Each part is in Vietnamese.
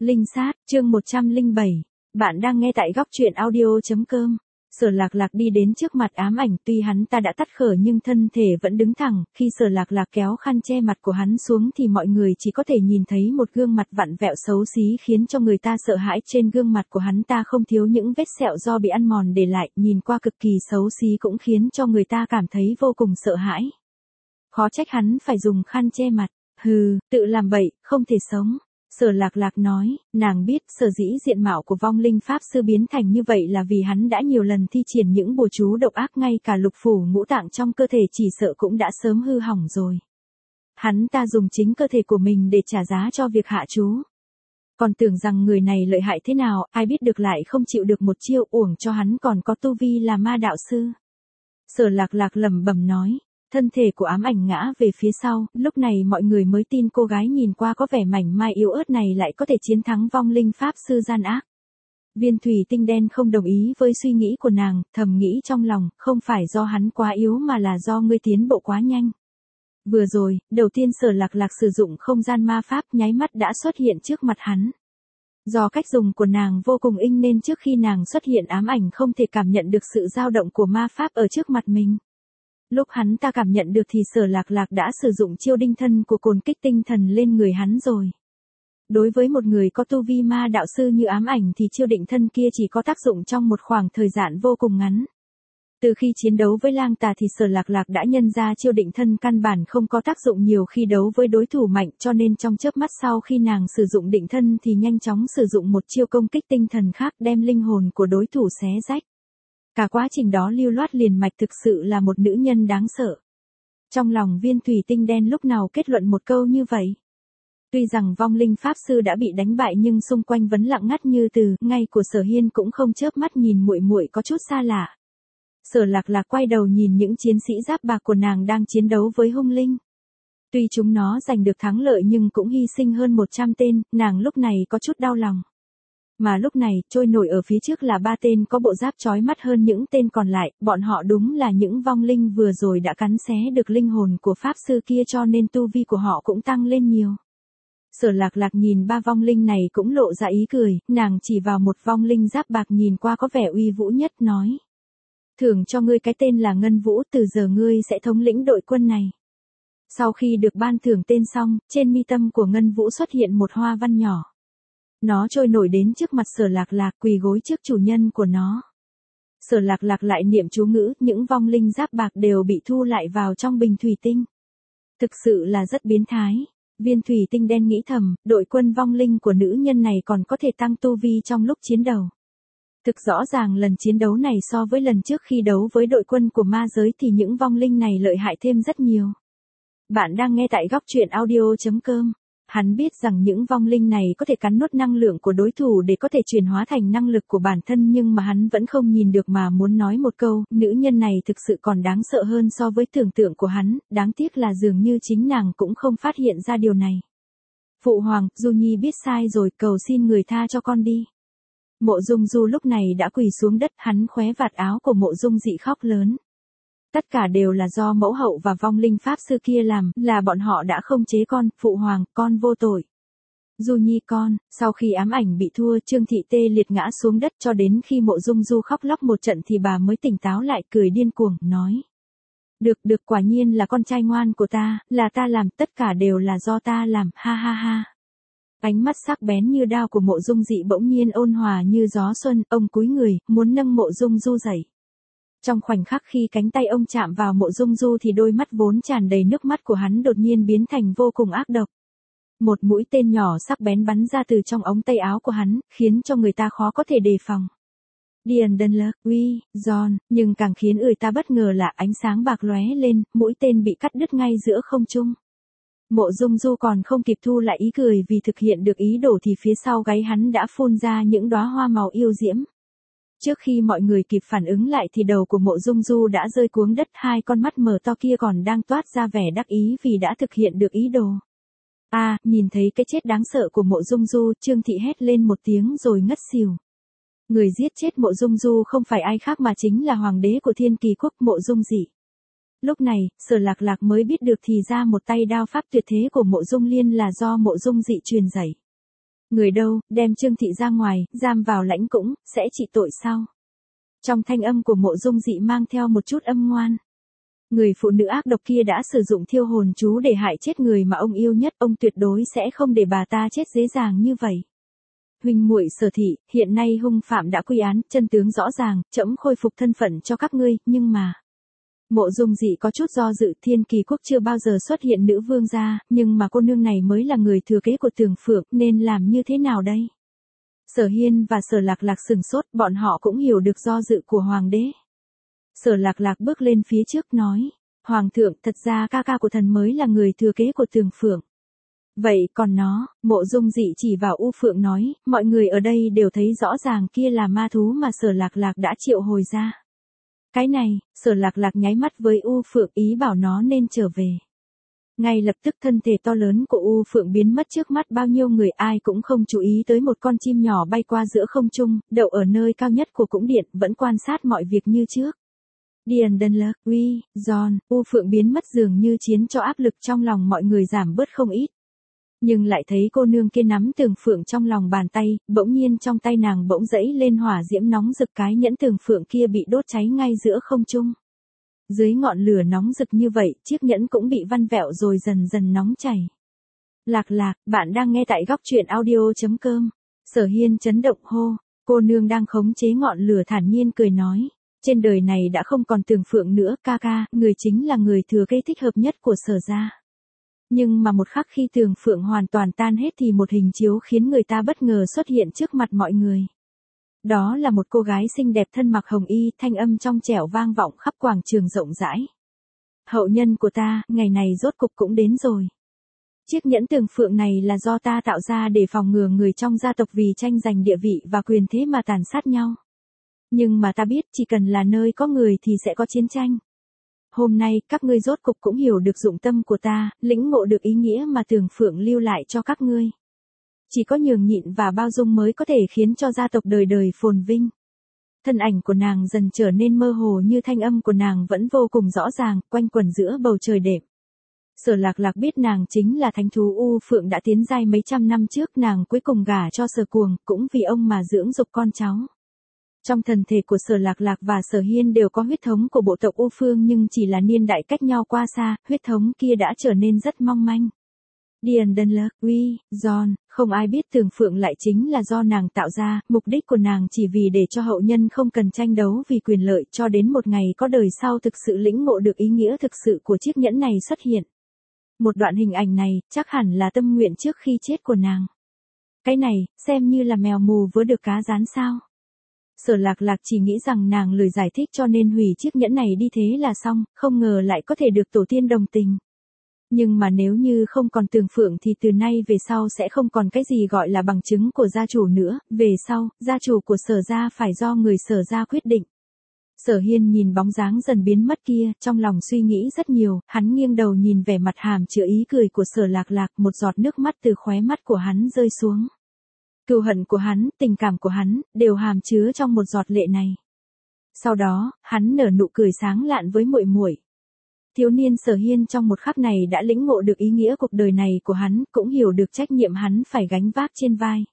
Linh sát, chương 107. Bạn đang nghe tại góc truyện audio.com. Sở Lạc Lạc đi đến trước mặt ám ảnh, tuy hắn ta đã tắt khở nhưng thân thể vẫn đứng thẳng, khi Sở Lạc Lạc kéo khăn che mặt của hắn xuống thì mọi người chỉ có thể nhìn thấy một gương mặt vặn vẹo xấu xí khiến cho người ta sợ hãi. Trên gương mặt của hắn ta không thiếu những vết sẹo do bị ăn mòn để lại, nhìn qua cực kỳ xấu xí cũng khiến cho người ta cảm thấy vô cùng sợ hãi. Khó trách hắn phải dùng khăn che mặt, hừ, tự làm bậy, không thể sống. Sở Lạc Lạc nói, nàng biết sở dĩ diện mạo của vong linh pháp sư biến thành như vậy là vì hắn đã nhiều lần thi triển những bùa chú độc ác, ngay cả lục phủ ngũ tạng trong cơ thể chỉ sợ cũng đã sớm hư hỏng rồi. Hắn ta dùng chính cơ thể của mình để trả giá cho việc hạ chú. Còn tưởng rằng người này lợi hại thế nào, ai biết được lại không chịu được một chiêu, uổng cho hắn còn có tu vi là ma đạo sư. Sở Lạc Lạc lẩm bẩm nói. Thân thể của ám ảnh ngã về phía sau, lúc này mọi người mới tin cô gái nhìn qua có vẻ mảnh mai yếu ớt này lại có thể chiến thắng vong linh pháp sư gian ác. Viên thủy tinh đen không đồng ý với suy nghĩ của nàng, thầm nghĩ trong lòng, không phải do hắn quá yếu mà là do ngươi tiến bộ quá nhanh. Vừa rồi, đầu tiên Sở Lạc Lạc sử dụng không gian ma pháp nháy mắt đã xuất hiện trước mặt hắn. Do cách dùng của nàng vô cùng inh nên trước khi nàng xuất hiện ám ảnh không thể cảm nhận được sự dao động của ma pháp ở trước mặt mình. Lúc hắn ta cảm nhận được thì Sở Lạc Lạc đã sử dụng chiêu đinh thân của cồn kích tinh thần lên người hắn rồi. Đối với một người có tu vi ma đạo sư như ám ảnh thì chiêu định thân kia chỉ có tác dụng trong một khoảng thời gian vô cùng ngắn. Từ khi chiến đấu với lang tà thì Sở Lạc Lạc đã nhận ra chiêu định thân căn bản không có tác dụng nhiều khi đấu với đối thủ mạnh, cho nên trong chớp mắt sau khi nàng sử dụng định thân thì nhanh chóng sử dụng một chiêu công kích tinh thần khác đem linh hồn của đối thủ xé rách. Cả quá trình đó lưu loát liền mạch, thực sự là một nữ nhân đáng sợ. Trong lòng viên thủy tinh đen lúc nào kết luận một câu như vậy. Tuy rằng vong linh pháp sư đã bị đánh bại nhưng xung quanh vẫn lặng ngắt như tờ, ngay của Sở Hiên cũng không chớp mắt nhìn muội muội có chút xa lạ. Sở Lạc Lạc quay đầu nhìn những chiến sĩ giáp bạc của nàng đang chiến đấu với hung linh. Tuy chúng nó giành được thắng lợi nhưng cũng hy sinh hơn 100 tên, nàng lúc này có chút đau lòng. Mà lúc này, trôi nổi ở phía trước là 3 tên có bộ giáp chói mắt hơn những tên còn lại, bọn họ đúng là những vong linh vừa rồi đã cắn xé được linh hồn của pháp sư kia cho nên tu vi của họ cũng tăng lên nhiều. Sở Lạc Lạc nhìn 3 vong linh này cũng lộ ra ý cười, nàng chỉ vào một vong linh giáp bạc nhìn qua có vẻ uy vũ nhất nói. Thưởng cho ngươi cái tên là Ngân Vũ, từ giờ ngươi sẽ thống lĩnh đội quân này. Sau khi được ban thưởng tên xong, trên mi tâm của Ngân Vũ xuất hiện một hoa văn nhỏ. Nó trôi nổi đến trước mặt Sở Lạc Lạc, quỳ gối trước chủ nhân của nó. Sở Lạc Lạc lại niệm chú ngữ, những vong linh giáp bạc đều bị thu lại vào trong bình thủy tinh. Thực sự là rất biến thái. Viên thủy tinh đen nghĩ thầm, đội quân vong linh của nữ nhân này còn có thể tăng tu vi trong lúc chiến đấu. Thực rõ ràng lần chiến đấu này so với lần trước khi đấu với đội quân của ma giới thì những vong linh này lợi hại thêm rất nhiều. Bạn đang nghe tại góc truyện audio.com. Hắn biết rằng những vong linh này có thể cắn nuốt năng lượng của đối thủ để có thể chuyển hóa thành năng lực của bản thân, nhưng mà hắn vẫn không nhìn được mà muốn nói một câu, nữ nhân này thực sự còn đáng sợ hơn so với tưởng tượng của hắn, đáng tiếc là dường như chính nàng cũng không phát hiện ra điều này. Phụ hoàng, Du Nhi biết sai rồi, cầu xin người tha cho con đi. Mộ Dung Du lúc này đã quỳ xuống đất, hắn khóe vạt áo của Mộ Dung Dị khóc lớn. Tất cả đều là do mẫu hậu và vong linh pháp sư kia làm, là bọn họ đã không chế con, phụ hoàng, con vô tội. Du Nhi con, sau khi ám ảnh bị thua, Trương Thị tê liệt ngã xuống đất cho đến khi Mộ Dung Du khóc lóc một trận thì bà mới tỉnh táo lại, cười điên cuồng, nói. Được, quả nhiên là con trai ngoan của ta, là ta làm, tất cả đều là do ta làm, ha ha ha. Ánh mắt sắc bén như đao của Mộ Dung Dị bỗng nhiên ôn hòa như gió xuân, ông cúi người, muốn nâng Mộ Dung Du dậy. Trong khoảnh khắc khi cánh tay ông chạm vào Mộ Dung Du thì đôi mắt vốn tràn đầy nước mắt của hắn đột nhiên biến thành vô cùng ác độc. Một mũi tên nhỏ sắc bén bắn ra từ trong ống tay áo của hắn, khiến cho người ta khó có thể đề phòng. Điền Đơn Lơ, uy, John, nhưng càng khiến người ta bất ngờ là ánh sáng bạc lóe lên, mũi tên bị cắt đứt ngay giữa không trung. Mộ Dung Du còn không kịp thu lại ý cười vì thực hiện được ý đồ thì phía sau gáy hắn đã phun ra những đóa hoa màu yêu diễm. Trước khi mọi người kịp phản ứng lại thì đầu của Mộ Dung Du đã rơi cuống đất, hai con mắt mở to kia còn đang toát ra vẻ đắc ý vì đã thực hiện được ý đồ. Nhìn thấy cái chết đáng sợ của Mộ Dung Du, Trương Thị hét lên một tiếng rồi ngất xỉu. Người giết chết Mộ Dung Du không phải ai khác mà chính là hoàng đế của Thiên Kỳ Quốc, Mộ Dung Dị. Lúc này, Sở Lạc Lạc mới biết được thì ra một tay đao pháp tuyệt thế của Mộ Dung Liên là do Mộ Dung Dị truyền dạy. Người đâu, đem Trương Thị ra ngoài, giam vào lãnh cũng, sẽ trị tội sau. Trong thanh âm của Mộ Dung Dị mang theo một chút âm ngoan. Người phụ nữ ác độc kia đã sử dụng thiêu hồn chú để hại chết người mà ông yêu nhất, ông tuyệt đối sẽ không để bà ta chết dễ dàng như vậy. Huynh muội Sở Thị, hiện nay hung phạm đã quy án, chân tướng rõ ràng, trẫm khôi phục thân phận cho các ngươi, nhưng mà... Mộ Dung Dị có chút do dự, Thiên Kỳ quốc chưa bao giờ xuất hiện nữ vương gia, nhưng mà cô nương này mới là người thừa kế của Tường Phượng, nên làm như thế nào đây? Sở Hiên và Sở Lạc Lạc sừng sốt, bọn họ cũng hiểu được do dự của Hoàng đế. Sở Lạc Lạc bước lên phía trước nói, Hoàng thượng, thật ra ca ca của thần mới là người thừa kế của Tường Phượng. Vậy còn nó, Mộ Dung Dị chỉ vào U Phượng nói, mọi người ở đây đều thấy rõ ràng kia là ma thú mà Sở Lạc Lạc đã triệu hồi ra. Cái này, Sở Lạc Lạc nháy mắt với U Phượng ý bảo nó nên trở về. Ngay lập tức thân thể to lớn của U Phượng biến mất trước mắt bao nhiêu người, ai cũng không chú ý tới một con chim nhỏ bay qua giữa không trung, đậu ở nơi cao nhất của cung điện, vẫn quan sát mọi việc như trước. Điền Đần Lơ, Uy, John, U Phượng biến mất dường như chiến cho áp lực trong lòng mọi người giảm bớt không ít. Nhưng lại thấy cô nương kia nắm Tường Phượng trong lòng bàn tay, bỗng nhiên trong tay nàng bỗng dẫy lên hỏa diễm nóng rực, cái nhẫn Tường Phượng kia bị đốt cháy ngay giữa không trung. Dưới ngọn lửa nóng rực như vậy, chiếc nhẫn cũng bị vặn vẹo rồi dần dần nóng chảy. Lạc Lạc, bạn đang nghe tại góc truyện audio.com. Sở Hiên chấn động hô, cô nương đang khống chế ngọn lửa thản nhiên cười nói. Trên đời này đã không còn Tường Phượng nữa, ca ca, người chính là người thừa kế thích hợp nhất của Sở gia. Nhưng mà một khắc khi Tường Phượng hoàn toàn tan hết thì một hình chiếu khiến người ta bất ngờ xuất hiện trước mặt mọi người. Đó là một cô gái xinh đẹp thân mặc hồng y, thanh âm trong trẻo vang vọng khắp quảng trường rộng rãi. Hậu nhân của ta, ngày này rốt cục cũng đến rồi. Chiếc nhẫn Tường Phượng này là do ta tạo ra để phòng ngừa người trong gia tộc vì tranh giành địa vị và quyền thế mà tàn sát nhau. Nhưng mà ta biết chỉ cần là nơi có người thì sẽ có chiến tranh. Hôm nay, các ngươi rốt cục cũng hiểu được dụng tâm của ta, lĩnh ngộ được ý nghĩa mà Tường Phượng lưu lại cho các ngươi. Chỉ có nhường nhịn và bao dung mới có thể khiến cho gia tộc đời đời phồn vinh. Thân ảnh của nàng dần trở nên mơ hồ nhưng thanh âm của nàng vẫn vô cùng rõ ràng, quanh quẩn giữa bầu trời đêm. Sở Lạc Lạc biết nàng chính là thánh thú U Phượng đã tiến giai mấy trăm năm trước, nàng cuối cùng gả cho Sở Cuồng, cũng vì ông mà dưỡng dục con cháu. Trong thần thể của Sở Lạc Lạc và Sở Hiên đều có huyết thống của bộ tộc U Phương, nhưng chỉ là niên đại cách nhau qua xa, huyết thống kia đã trở nên rất mong manh. Điền Đần Lơ, Uy, John, không ai biết Tường Phượng lại chính là do nàng tạo ra, mục đích của nàng chỉ vì để cho hậu nhân không cần tranh đấu vì quyền lợi, cho đến một ngày có đời sau thực sự lĩnh ngộ được ý nghĩa thực sự của chiếc nhẫn này xuất hiện. Một đoạn hình ảnh này, chắc hẳn là tâm nguyện trước khi chết của nàng. Cái này, xem như là mèo mù vớ được cá rán sao. Sở Lạc Lạc chỉ nghĩ rằng nàng lười giải thích cho nên hủy chiếc nhẫn này đi thế là xong, không ngờ lại có thể được tổ tiên đồng tình. Nhưng mà nếu như không còn Tường Phượng thì từ nay về sau sẽ không còn cái gì gọi là bằng chứng của gia chủ nữa, về sau, gia chủ của Sở gia phải do người Sở gia quyết định. Sở Hiên nhìn bóng dáng dần biến mất kia, trong lòng suy nghĩ rất nhiều, hắn nghiêng đầu nhìn vẻ mặt hàm chứa ý cười của Sở Lạc Lạc, một giọt nước mắt từ khóe mắt của hắn rơi xuống. Cừu hận của hắn, tình cảm của hắn, đều hàm chứa trong một giọt lệ này. Sau đó, hắn nở nụ cười sáng lạn với muội muội. Thiếu niên Sở Hiên trong một khắc này đã lĩnh ngộ được ý nghĩa cuộc đời này của hắn, cũng hiểu được trách nhiệm hắn phải gánh vác trên vai.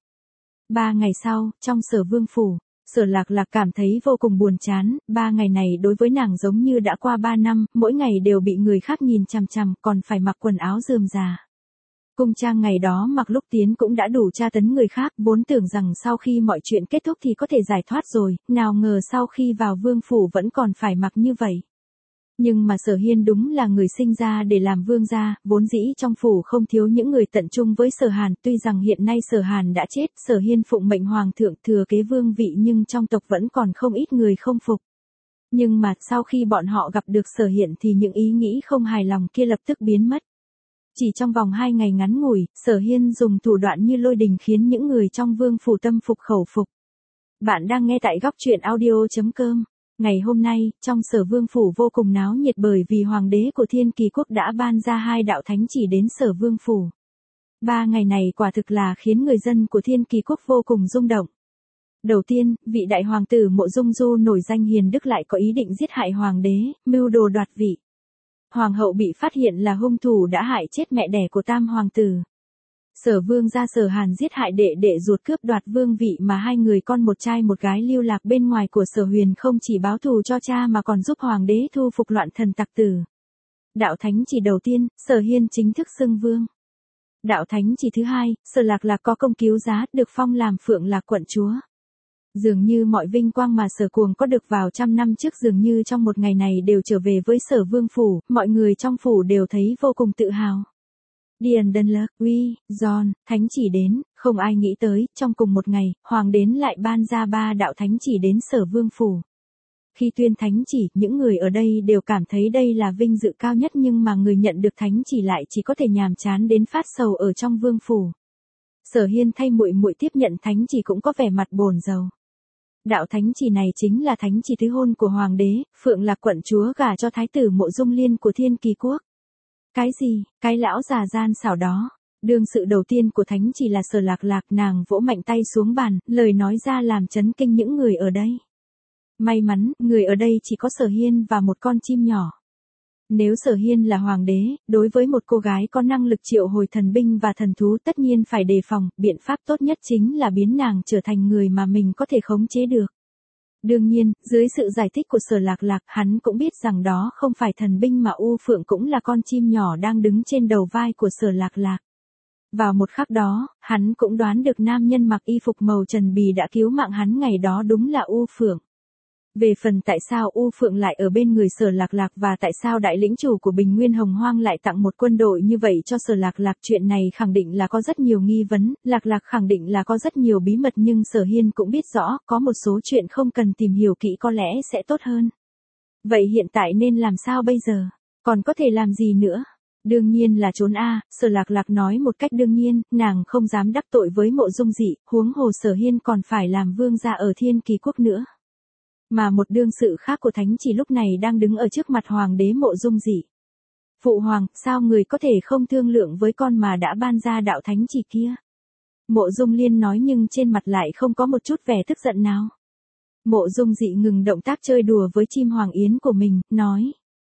3 ngày sau, trong Sở Vương phủ, Sở Lạc Lạc cảm thấy vô cùng buồn chán, 3 ngày này đối với nàng giống như đã qua 3 năm, mỗi ngày đều bị người khác nhìn chằm chằm, còn phải mặc quần áo rườm rà. Cung trang ngày đó mặc lúc tiến cũng đã đủ tra tấn người khác, vốn tưởng rằng sau khi mọi chuyện kết thúc thì có thể giải thoát rồi, nào ngờ sau khi vào vương phủ vẫn còn phải mặc như vậy. Nhưng mà Sở Hiên đúng là người sinh ra để làm vương gia, vốn dĩ trong phủ không thiếu những người tận trung với Sở Hàn, tuy rằng hiện nay Sở Hàn đã chết, Sở Hiên phụng mệnh hoàng thượng thừa kế vương vị nhưng trong tộc vẫn còn không ít người không phục. Nhưng mà sau khi bọn họ gặp được Sở Hiên thì những ý nghĩ không hài lòng kia lập tức biến mất. Chỉ trong vòng 2 ngày ngắn ngủi, Sở Hiên dùng thủ đoạn như lôi đình khiến những người trong vương phủ tâm phục khẩu phục. Bạn đang nghe tại góc truyện audio.com. Ngày hôm nay, trong Sở Vương phủ vô cùng náo nhiệt bởi vì hoàng đế của Thiên Kỳ quốc đã ban ra 2 đạo thánh chỉ đến Sở Vương phủ. 3 ngày này quả thực là khiến người dân của Thiên Kỳ quốc vô cùng rung động. Đầu tiên, vị đại hoàng tử Mộ Dung Du nổi danh hiền đức lại có ý định giết hại hoàng đế, mưu đồ đoạt vị. Hoàng hậu bị phát hiện là hung thủ đã hại chết mẹ đẻ của tam hoàng tử. Sở Vương gia Sở Hàn giết hại đệ đệ ruột cướp đoạt vương vị mà hai người con một trai một gái lưu lạc bên ngoài của Sở Huyền không chỉ báo thù cho cha mà còn giúp hoàng đế thu phục loạn thần tặc tử. Đạo thánh chỉ đầu tiên, Sở Hiên chính thức xưng vương. Đạo thánh chỉ thứ hai, Sở Lạc Lạc có công cứu giá, được phong làm Phượng Lạc quận chúa. Dường như mọi vinh quang mà Sở Cuồng có được vào trăm năm trước dường như trong một ngày này đều trở về với Sở Vương phủ, mọi người trong phủ đều thấy vô cùng tự hào. Điền Đần Lơ, Uy, Giòn, thánh chỉ đến, không ai nghĩ tới, trong cùng một ngày, hoàng đến lại ban ra 3 đạo thánh chỉ đến Sở Vương phủ. Khi tuyên thánh chỉ, những người ở đây đều cảm thấy đây là vinh dự cao nhất nhưng mà người nhận được thánh chỉ lại chỉ có thể nhàm chán đến phát sầu ở trong vương phủ. Sở Hiên thay muội muội tiếp nhận thánh chỉ cũng có vẻ mặt bồn rầu. Đạo thánh chỉ này chính là thánh chỉ thứ hôn của hoàng đế, Phượng Lạc quận chúa gả cho thái tử Mộ Dung Liên của Thiên Kỳ quốc. Cái gì, cái lão già gian xảo đó. Đương sự đầu tiên của thánh chỉ là Sở Lạc Lạc, nàng vỗ mạnh tay xuống bàn, lời nói ra làm chấn kinh những người ở đây. May mắn, người ở đây chỉ có Sở Hiên và một con chim nhỏ. Nếu Sở Hiên là hoàng đế, đối với một cô gái có năng lực triệu hồi thần binh và thần thú tất nhiên phải đề phòng, biện pháp tốt nhất chính là biến nàng trở thành người mà mình có thể khống chế được. Đương nhiên, dưới sự giải thích của Sở Lạc Lạc, hắn cũng biết rằng đó không phải thần binh mà U Phượng cũng là con chim nhỏ đang đứng trên đầu vai của Sở Lạc Lạc. Vào một khắc đó, hắn cũng đoán được nam nhân mặc y phục màu trần bì đã cứu mạng hắn ngày đó đúng là U Phượng. Về phần tại sao U Phượng lại ở bên người Sở Lạc Lạc và tại sao đại lĩnh chủ của Bình Nguyên Hồng Hoang lại tặng một quân đội như vậy cho Sở Lạc Lạc, chuyện này khẳng định là có rất nhiều nghi vấn, Lạc Lạc khẳng định là có rất nhiều bí mật nhưng Sở Hiên cũng biết rõ, có một số chuyện không cần tìm hiểu kỹ có lẽ sẽ tốt hơn. Vậy hiện tại nên làm sao bây giờ? Còn có thể làm gì nữa? Đương nhiên là trốn a. Sở Lạc Lạc nói một cách đương nhiên, nàng không dám đắc tội với Mộ Dung Dị, huống hồ Sở Hiên còn phải làm vương gia ở Thiên Kỳ quốc nữa. Mà một đương sự khác của thánh chỉ lúc này đang đứng ở trước mặt hoàng đế Mộ Dung Dị. Phụ hoàng, sao người có thể không thương lượng với con mà đã ban ra đạo thánh chỉ kia? Mộ Dung Liên nói nhưng trên mặt lại không có một chút vẻ tức giận nào. Mộ Dung Dị ngừng động tác chơi đùa với chim hoàng yến của mình, nói.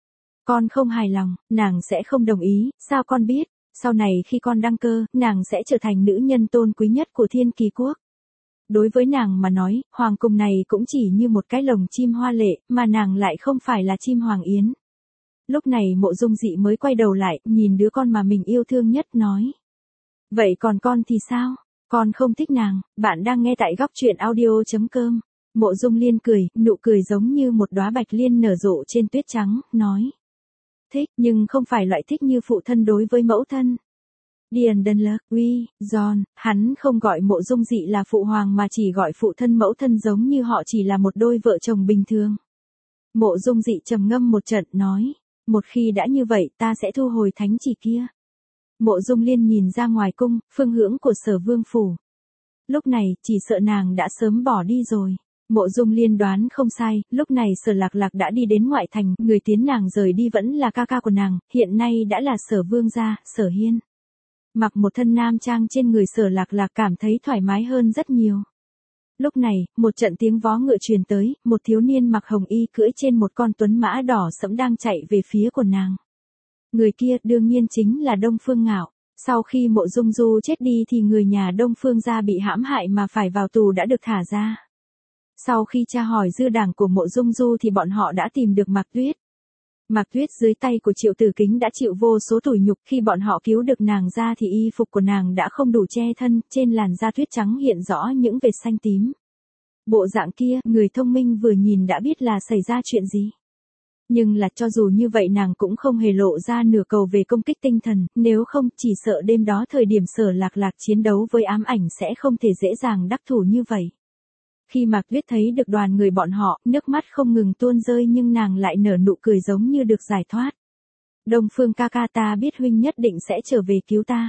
Con không hài lòng, nàng sẽ không đồng ý, sao con biết? Sau này khi con đăng cơ, nàng sẽ trở thành nữ nhân tôn quý nhất của Thiên Kỳ quốc. Đối với nàng mà nói, hoàng cung này cũng chỉ như một cái lồng chim hoa lệ, mà nàng lại không phải là chim hoàng yến. Lúc này Mộ Dung Dị mới quay đầu lại, nhìn đứa con mà mình yêu thương nhất, nói. Vậy còn con thì sao? Con không thích nàng. Bạn đang nghe tại góc truyện audio.com. Mộ Dung Liên cười, nụ cười giống như một đóa bạch liên nở rộ trên tuyết trắng, nói. Thích, nhưng không phải loại thích như phụ thân đối với mẫu thân. Điền Đần Lơ, Uy, Giòn, hắn không gọi Mộ Dung Dị là phụ hoàng mà chỉ gọi phụ thân mẫu thân giống như họ chỉ là một đôi vợ chồng bình thường. Mộ Dung Dị trầm ngâm một trận, nói. Một khi đã như vậy ta sẽ thu hồi thánh chỉ kia. Mộ Dung Liên nhìn ra ngoài cung, phương hướng của Sở Vương phủ. Lúc này, chỉ sợ nàng đã sớm bỏ đi rồi. Mộ Dung Liên đoán không sai, lúc này Sở Lạc Lạc đã đi đến ngoại thành, người tiến nàng rời đi vẫn là ca ca của nàng, hiện nay đã là Sở Vương gia, Sở Hiên. Mặc một thân nam trang trên người Sở Lạc Lạc cảm thấy thoải mái hơn rất nhiều. Lúc này, một trận tiếng vó ngựa truyền tới, một thiếu niên mặc hồng y cưỡi trên một con tuấn mã đỏ sẫm đang chạy về phía của nàng. Người kia đương nhiên chính là Đông Phương Ngạo. Sau khi Mộ Dung Du chết đi thì người nhà Đông Phương gia bị hãm hại mà phải vào tù đã được thả ra. Sau khi tra hỏi dư đảng của Mộ Dung Du thì bọn họ đã tìm được Mạc Tuyết. Mạc Tuyết dưới tay của Triệu Tử Kính đã chịu vô số tủi nhục, khi bọn họ cứu được nàng ra thì y phục của nàng đã không đủ che thân, trên làn da tuyết trắng hiện rõ những vệt xanh tím. Bộ dạng kia, người thông minh vừa nhìn đã biết là xảy ra chuyện gì. Nhưng là cho dù như vậy nàng cũng không hề lộ ra nửa cầu về công kích tinh thần, nếu không chỉ sợ đêm đó thời điểm Sở Lạc Lạc chiến đấu với ám ảnh sẽ không thể dễ dàng đắc thủ như vậy. Khi Mạc Tuyết thấy được đoàn người bọn họ, nước mắt không ngừng tuôn rơi nhưng nàng lại nở nụ cười giống như được giải thoát. Đông Phương ca ca, ta biết huynh nhất định sẽ trở về cứu ta.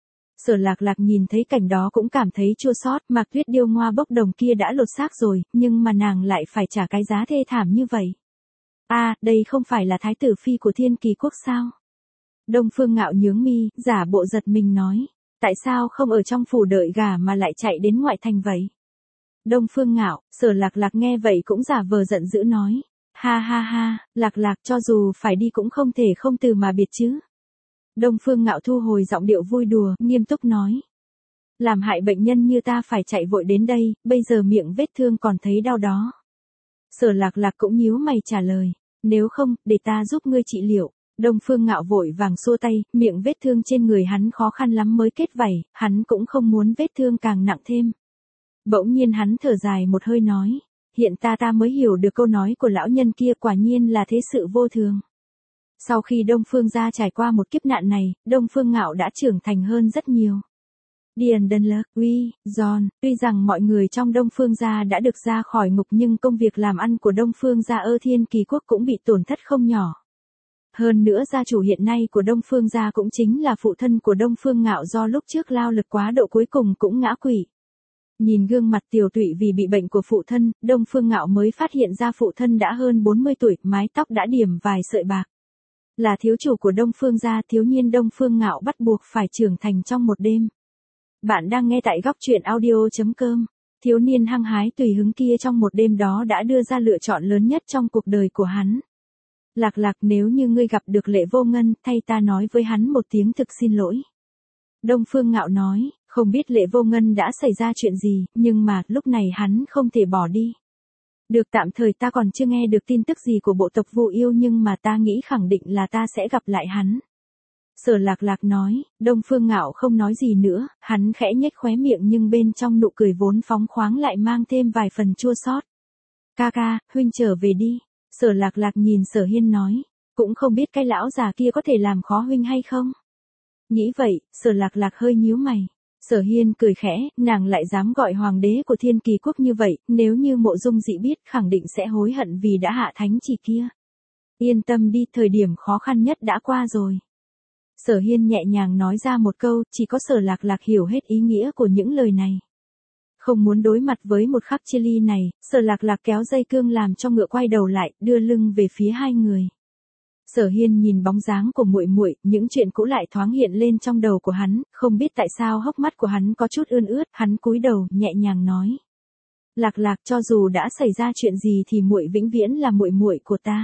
Sở Lạc Lạc nhìn thấy cảnh đó cũng cảm thấy chua xót, Mạc Tuyết điêu ngoa bốc đồng kia đã lột xác rồi, nhưng mà nàng lại phải trả cái giá thê thảm như vậy. Đây không phải là thái tử phi của Thiên Kỳ quốc sao? Đông Phương Ngạo nhướng mi, giả bộ giật mình nói. Tại sao không ở trong phủ đợi gả mà lại chạy đến ngoại thành vậy? Đông Phương Ngạo, Sở Lạc Lạc nghe vậy cũng giả vờ giận dữ nói. Ha ha ha, Lạc Lạc cho dù phải đi cũng không thể không từ mà biệt chứ. Đông Phương Ngạo thu hồi giọng điệu vui đùa, nghiêm túc nói. Làm hại bệnh nhân như ta phải chạy vội đến đây, bây giờ miệng vết thương còn thấy đau đó. Sở Lạc Lạc cũng nhíu mày trả lời. Nếu không, để ta giúp ngươi trị liệu. Đông Phương Ngạo vội vàng xua tay, miệng vết thương trên người hắn khó khăn lắm mới kết vảy, hắn cũng không muốn vết thương càng nặng thêm. Bỗng nhiên hắn thở dài một hơi nói. Hiện ta mới hiểu được câu nói của lão nhân kia, quả nhiên là thế sự vô thường. Sau khi Đông Phương gia trải qua một kiếp nạn này, Đông Phương Ngạo đã trưởng thành hơn rất nhiều. Điền Dunlop, John, tuy rằng mọi người trong Đông Phương gia đã được ra khỏi ngục nhưng công việc làm ăn của Đông Phương gia ở Thiên Kỳ Quốc cũng bị tổn thất không nhỏ. Hơn nữa gia chủ hiện nay của Đông Phương gia cũng chính là phụ thân của Đông Phương Ngạo, do lúc trước lao lực quá độ cuối cùng cũng ngã quỵ. Nhìn gương mặt tiều tụy vì bị bệnh của phụ thân, Đông Phương Ngạo mới phát hiện ra phụ thân đã hơn 40 tuổi, mái tóc đã điểm vài sợi bạc. Là thiếu chủ của Đông Phương gia, thiếu nhiên Đông Phương Ngạo bắt buộc phải trưởng thành trong một đêm. Bạn đang nghe tại góc truyện audio.com. Thiếu niên hăng hái tùy hứng kia trong một đêm đó đã đưa ra lựa chọn lớn nhất trong cuộc đời của hắn. Lạc Lạc, nếu như ngươi gặp được Lệ Vô Ngân, thay ta nói với hắn một tiếng thực xin lỗi. Đông Phương Ngạo nói, không biết Lệ Vô Ngân đã xảy ra chuyện gì, nhưng mà lúc này hắn không thể bỏ đi. Được, tạm thời ta còn chưa nghe được tin tức gì của bộ tộc Vu Yêu, nhưng mà ta nghĩ khẳng định là ta sẽ gặp lại hắn. Sở Lạc Lạc nói. Đông Phương Ngạo không nói gì nữa, hắn khẽ nhếch khóe miệng nhưng bên trong nụ cười vốn phóng khoáng lại mang thêm vài phần chua xót. Ca ca, huynh trở về đi. Sở Lạc Lạc nhìn Sở Hiên nói. Cũng không biết cái lão già kia có thể làm khó huynh hay không. Nghĩ vậy, Sở Lạc Lạc hơi nhíu mày. Sở Hiên cười khẽ, nàng lại dám gọi hoàng đế của Thiên Kỳ Quốc như vậy, nếu như Mộ Dung Dị biết khẳng định sẽ hối hận vì đã hạ thánh chỉ kia. Yên tâm đi, thời điểm khó khăn nhất đã qua rồi. Sở Hiên nhẹ nhàng nói ra một câu, chỉ có Sở Lạc Lạc hiểu hết ý nghĩa của những lời này. Không muốn đối mặt với một khắc chia ly này, Sở Lạc Lạc kéo dây cương làm cho ngựa quay đầu lại, đưa lưng về phía hai người. Sở Hiên nhìn bóng dáng của muội muội, những chuyện cũ lại thoáng hiện lên trong đầu của hắn, không biết tại sao hốc mắt của hắn có chút ươn ướt, hắn cúi đầu, nhẹ nhàng nói: "Lạc Lạc, cho dù đã xảy ra chuyện gì thì muội vĩnh viễn là muội muội của ta.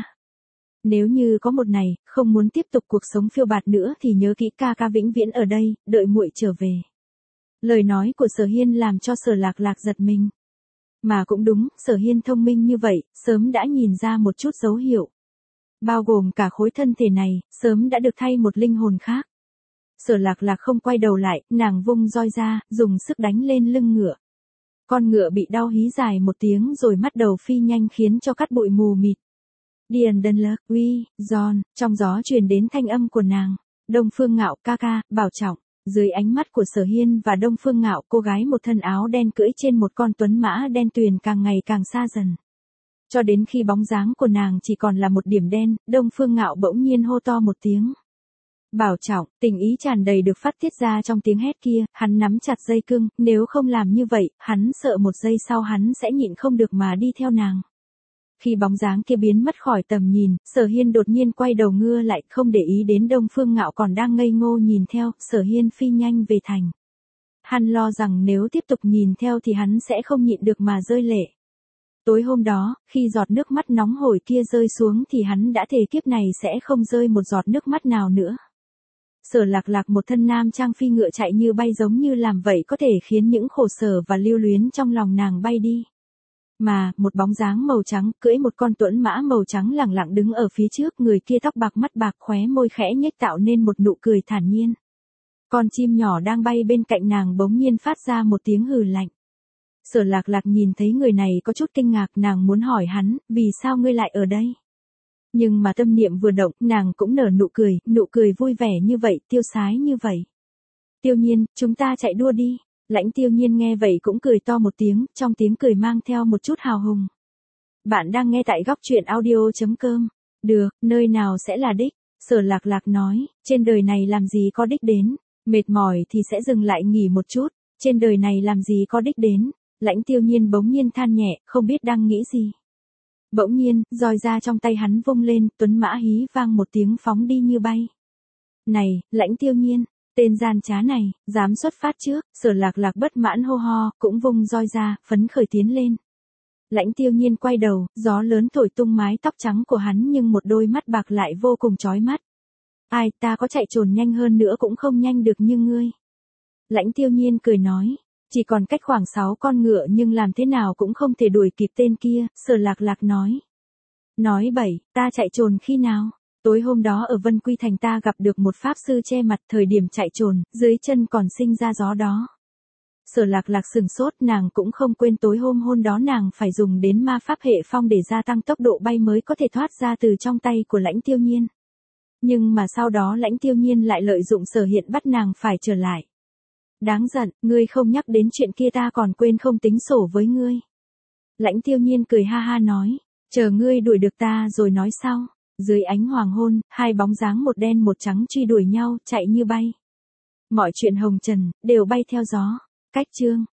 Nếu như có một ngày, không muốn tiếp tục cuộc sống phiêu bạt nữa thì nhớ kỹ ca ca vĩnh viễn ở đây, đợi muội trở về." Lời nói của Sở Hiên làm cho Sở Lạc Lạc giật mình. Mà cũng đúng, Sở Hiên thông minh như vậy, sớm đã nhìn ra một chút dấu hiệu. Bao gồm cả khối thân thể này, sớm đã được thay một linh hồn khác. Sở Lạc Lạc không quay đầu lại, nàng vung roi ra, dùng sức đánh lên lưng ngựa. Con ngựa bị đau hí dài một tiếng rồi bắt đầu phi nhanh khiến cho cát bụi mù mịt. Điền Dunlop, John, trong gió truyền đến thanh âm của nàng. Đông Phương Ngạo, ca ca, bảo trọng. Dưới ánh mắt của Sở Hiên và Đông Phương Ngạo, cô gái một thân áo đen cưỡi trên một con tuấn mã đen tuyền càng ngày càng xa dần. Cho đến khi bóng dáng của nàng chỉ còn là một điểm đen, Đông Phương Ngạo bỗng nhiên hô to một tiếng. Bảo trọng, tình ý tràn đầy được phát tiết ra trong tiếng hét kia, hắn nắm chặt dây cương, nếu không làm như vậy, hắn sợ một giây sau hắn sẽ nhịn không được mà đi theo nàng. Khi bóng dáng kia biến mất khỏi tầm nhìn, Sở Hiên đột nhiên quay đầu ngưa lại, không để ý đến Đông Phương Ngạo còn đang ngây ngô nhìn theo, Sở Hiên phi nhanh về thành. Hắn lo rằng nếu tiếp tục nhìn theo thì hắn sẽ không nhịn được mà rơi lệ. Tối hôm đó, khi giọt nước mắt nóng hổi kia rơi xuống thì hắn đã thề kiếp này sẽ không rơi một giọt nước mắt nào nữa. Sở Lạc Lạc một thân nam trang phi ngựa chạy như bay, giống như làm vậy có thể khiến những khổ sở và lưu luyến trong lòng nàng bay đi. Mà, một bóng dáng màu trắng, cưỡi một con tuẫn mã màu trắng lẳng lặng đứng ở phía trước, người kia tóc bạc mắt bạc, khóe môi khẽ nhếch tạo nên một nụ cười thản nhiên. Con chim nhỏ đang bay bên cạnh nàng bỗng nhiên phát ra một tiếng hừ lạnh. Sở Lạc Lạc nhìn thấy người này có chút kinh ngạc, nàng muốn hỏi hắn, vì sao ngươi lại ở đây? Nhưng mà tâm niệm vừa động, nàng cũng nở nụ cười vui vẻ như vậy, tiêu sái như vậy. Tiêu Nhiên, chúng ta chạy đua đi. Lãnh Tiêu Nhiên nghe vậy cũng cười to một tiếng, trong tiếng cười mang theo một chút hào hùng. Bạn đang nghe tại góc truyện audio.com. Được, nơi nào sẽ là đích? Sở Lạc Lạc nói, trên đời này làm gì có đích đến, mệt mỏi thì sẽ dừng lại nghỉ một chút, trên đời này làm gì có đích đến. Lãnh Tiêu Nhiên bỗng nhiên than nhẹ, không biết đang nghĩ gì. Bỗng nhiên, roi ra trong tay hắn vung lên, tuấn mã hí vang một tiếng phóng đi như bay. Này, Lãnh Tiêu Nhiên, tên gian trá này, dám xuất phát trước. Sở Lạc Lạc bất mãn hô ho, cũng vung roi ra, phấn khởi tiến lên. Lãnh Tiêu Nhiên quay đầu, gió lớn thổi tung mái tóc trắng của hắn nhưng một đôi mắt bạc lại vô cùng chói mắt. Ai, ta có chạy trồn nhanh hơn nữa cũng không nhanh được như ngươi. Lãnh Tiêu Nhiên cười nói, chỉ còn cách khoảng 6 con ngựa nhưng làm thế nào cũng không thể đuổi kịp tên kia, Sở Lạc Lạc nói. Nói bậy, ta chạy trồn khi nào? Tối hôm đó ở Vân Quy Thành ta gặp được một pháp sư che mặt, thời điểm chạy trồn, dưới chân còn sinh ra gió đó. Sở Lạc Lạc sừng sốt, nàng cũng không quên tối hôm đó nàng phải dùng đến ma pháp hệ phong để gia tăng tốc độ bay mới có thể thoát ra từ trong tay của Lãnh Tiêu Nhiên. Nhưng mà sau đó Lãnh Tiêu Nhiên lại lợi dụng sở hiện bắt nàng phải trở lại. Đáng giận, ngươi không nhắc đến chuyện kia ta còn quên không tính sổ với ngươi. Lãnh Tiêu Nhiên cười ha ha nói, chờ ngươi đuổi được ta rồi nói sau. Dưới ánh hoàng hôn, hai bóng dáng một đen một trắng truy đuổi nhau, chạy như bay. Mọi chuyện hồng trần, đều bay theo gió. Cách chương